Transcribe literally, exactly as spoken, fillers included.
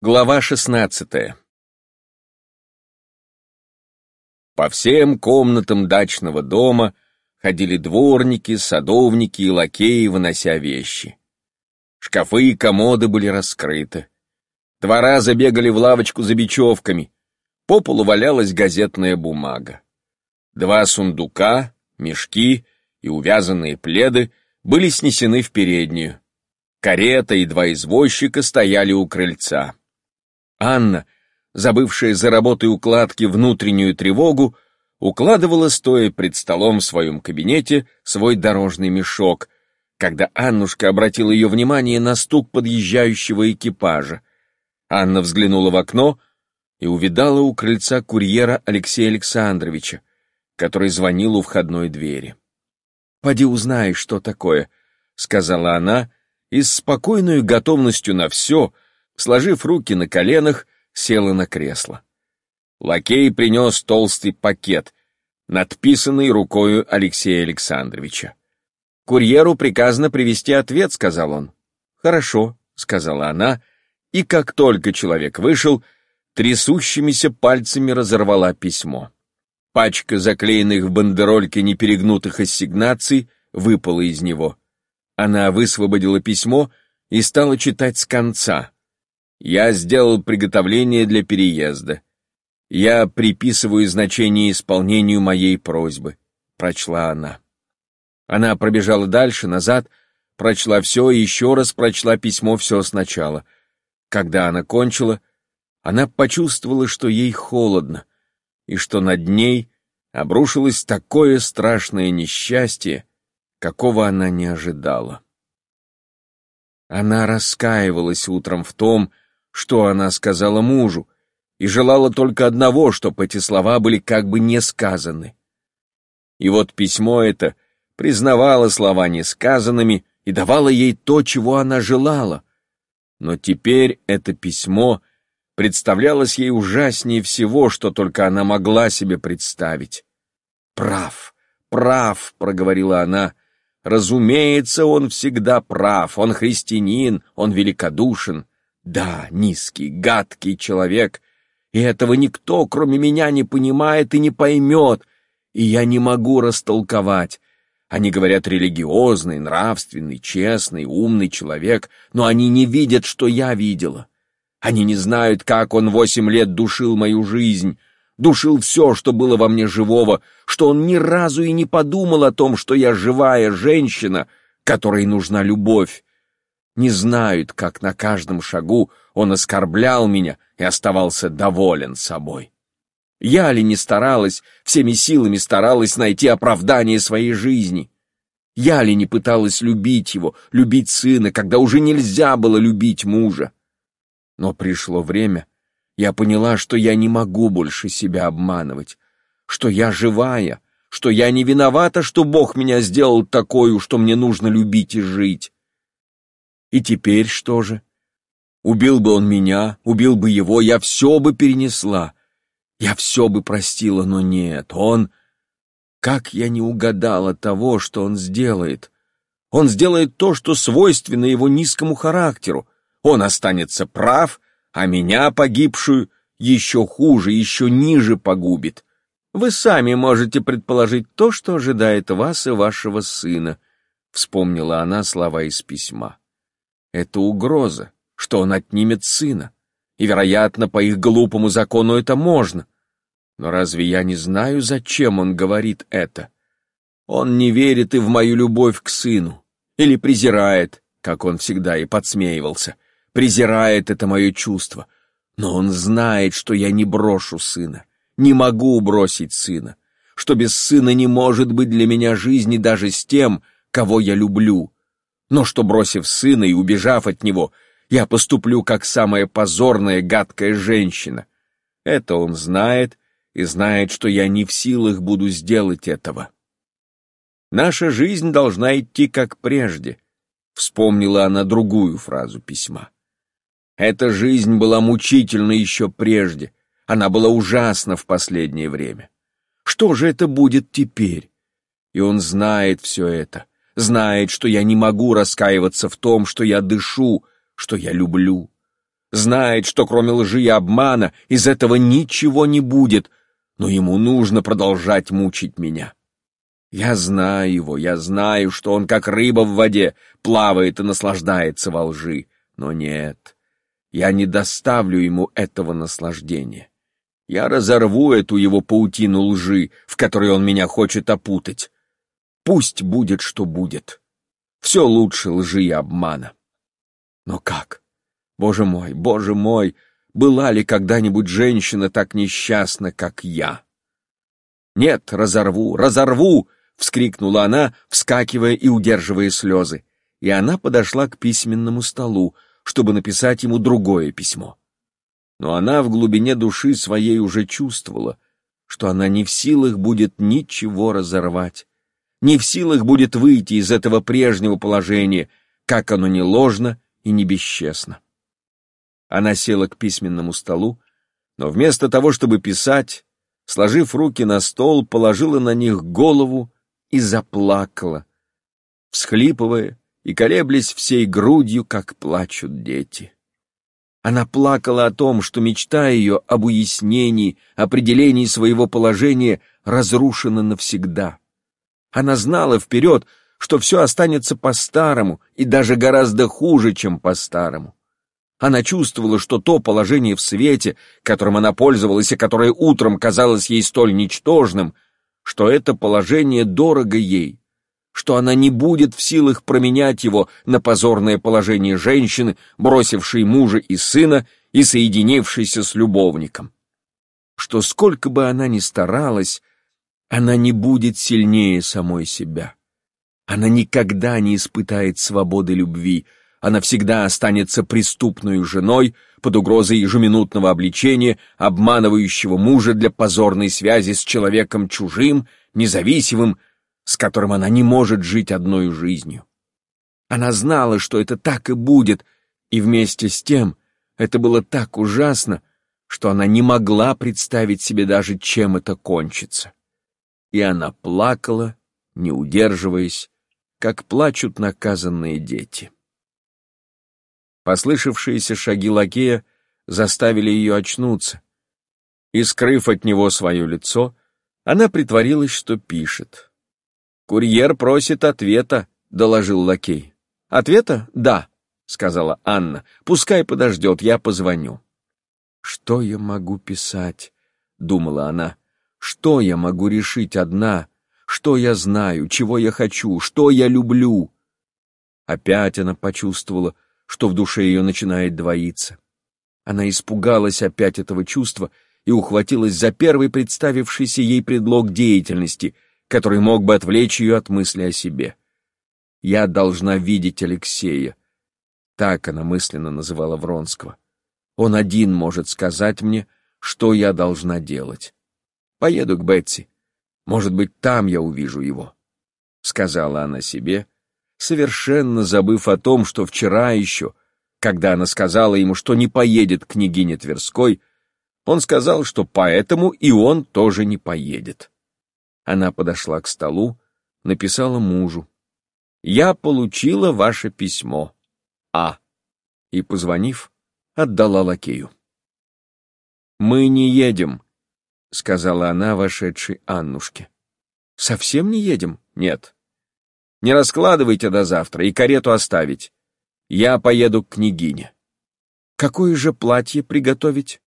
Глава шестнадцатая. По всем комнатам дачного дома ходили дворники, садовники и лакеи, вынося вещи. Шкафы и комоды были раскрыты. Два раза бегали в лавочку за бечевками. По полу валялась газетная бумага. Два сундука, мешки и увязанные пледы были снесены в переднюю. Карета и два извозчика стояли у крыльца. Анна, забывшая за работой укладки внутреннюю тревогу, укладывала, стоя пред столом в своем кабинете, свой дорожный мешок, когда Аннушка обратила ее внимание на стук подъезжающего экипажа. Анна взглянула в окно и увидала у крыльца курьера Алексея Александровича, который звонил у входной двери. «Поди узнай, что такое», — сказала она, и с спокойной готовностью на все, сложив руки на коленах, села на кресло. Лакей принес толстый пакет, надписанный рукою Алексея Александровича. «Курьеру приказано привезти ответ», — сказал он. «Хорошо», — сказала она, и как только человек вышел, трясущимися пальцами разорвала письмо. Пачка заклеенных в бандерольке неперегнутых ассигнаций выпала из него. Она высвободила письмо и стала читать с конца. «Я сделал приготовление для переезда. Я приписываю значение исполнению моей просьбы», — прочла она. Она пробежала дальше, назад, прочла все и еще раз прочла письмо все сначала. Когда она кончила, она почувствовала, что ей холодно, и что над ней обрушилось такое страшное несчастье, какого она не ожидала. Она раскаивалась утром в том, что она сказала мужу, и желала только одного, чтобы эти слова были как бы не сказаны. И вот письмо это признавало слова несказанными и давало ей то, чего она желала. Но теперь это письмо представлялось ей ужаснее всего, что только она могла себе представить. «Прав, прав», — проговорила она, — «разумеется, он всегда прав, он христианин, он великодушен. Да, низкий, гадкий человек, и этого никто, кроме меня, не понимает и не поймет, и я не могу растолковать. Они говорят религиозный, нравственный, честный, умный человек, но они не видят, что я видела. Они не знают, как он восемь лет душил мою жизнь, душил все, что было во мне живого, что он ни разу и не подумал о том, что я живая женщина, которой нужна любовь. Не знают, как на каждом шагу он оскорблял меня и оставался доволен собой. Я ли не старалась, всеми силами старалась найти оправдание своей жизни? Я ли не пыталась любить его, любить сына, когда уже нельзя было любить мужа? Но пришло время, я поняла, что я не могу больше себя обманывать, что я живая, что я не виновата, что Бог меня сделал такою, что мне нужно любить и жить. И теперь что же? Убил бы он меня, убил бы его, я все бы перенесла. Я все бы простила, но нет, он... Как я не угадала того, что он сделает? Он сделает то, что свойственно его низкому характеру. Он останется прав, а меня, погибшую, еще хуже, еще ниже погубит. Вы сами можете предположить то, что ожидает вас и вашего сына, вспомнила она слова из письма. Это угроза, что он отнимет сына, и, вероятно, по их глупому закону это можно. Но разве я не знаю, зачем он говорит это? Он не верит и в мою любовь к сыну, или презирает, как он всегда и подсмеивался, презирает это мое чувство. Но он знает, что я не брошу сына, не могу бросить сына, что без сына не может быть для меня жизни даже с тем, кого я люблю. Но что, бросив сына и убежав от него, я поступлю как самая позорная, гадкая женщина. Это он знает, и знает, что я не в силах буду сделать этого. Наша жизнь должна идти как прежде, вспомнила она другую фразу письма. Эта жизнь была мучительна еще прежде, она была ужасна в последнее время. Что же это будет теперь? И он знает все это. Знает, что я не могу раскаиваться в том, что я дышу, что я люблю. знает, что кроме лжи и обмана из этого ничего не будет, но ему нужно продолжать мучить меня. Я знаю его, я знаю, что он как рыба в воде плавает и наслаждается во лжи, но нет, я не доставлю ему этого наслаждения. Я разорву эту его паутину лжи, в которой он меня хочет опутать. Пусть будет, что будет. Все лучше лжи и обмана. Но как? Боже мой, боже мой, была ли когда-нибудь женщина так несчастна, как я? Нет, разорву, разорву! — вскрикнула она, вскакивая и удерживая слезы. И она подошла к письменному столу, чтобы написать ему другое письмо. Но она в глубине души своей уже чувствовала, что она не в силах будет ничего разорвать, не в силах будет выйти из этого прежнего положения, как оно не ложно и не бесчестно. Она села к письменному столу, но вместо того, чтобы писать, сложив руки на стол, положила на них голову и заплакала, всхлипывая и колеблясь всей грудью, как плачут дети. Она плакала о том, что мечта ее об уяснении, определении своего положения разрушена навсегда. Она знала вперед, что все останется по-старому и даже гораздо хуже, чем по-старому. Она чувствовала, что то положение в свете, которым она пользовалась и которое утром казалось ей столь ничтожным, что это положение дорого ей, что она не будет в силах променять его на позорное положение женщины, бросившей мужа и сына и соединившейся с любовником. Что сколько бы она ни старалась, она не будет сильнее самой себя. Она никогда не испытает свободы любви, она всегда останется преступной женой под угрозой ежеминутного обличения, обманывающего мужа для позорной связи с человеком чужим, независимым, с которым она не может жить одной жизнью. Она знала, что это так и будет, и вместе с тем это было так ужасно, что она не могла представить себе даже, чем это кончится. И она плакала, не удерживаясь, как плачут наказанные дети. Послышавшиеся шаги лакея заставили ее очнуться, и, скрыв от него свое лицо, она притворилась, что пишет. «Курьер просит ответа», — доложил лакей. «Ответа? Да», — сказала Анна. «Пускай подождет, я позвоню». «Что я могу писать?» — думала она. «Что я могу решить одна? Что я знаю, чего я хочу, что я люблю?» Опять она почувствовала, что в душе ее начинает двоиться. Она испугалась опять этого чувства и ухватилась за первый представившийся ей предлог деятельности, который мог бы отвлечь ее от мысли о себе. «Я должна видеть Алексея», так она мысленно называла Вронского. «Он один может сказать мне, что я должна делать. Поеду к Бетси. Может быть, там я увижу его», — сказала она себе, совершенно забыв о том, что вчера еще, когда она сказала ему, что не поедет к княгине Тверской, он сказал, что поэтому и он тоже не поедет. Она подошла к столу, написала мужу: «Я получила ваше письмо. А». И, позвонив, отдала лакею. «Мы не едем», — сказала она вошедшей Аннушке. «Совсем не едем?» «Нет». «Не раскладывайте до завтра и карету оставить. Я поеду к княгине». «Какое же платье приготовить?»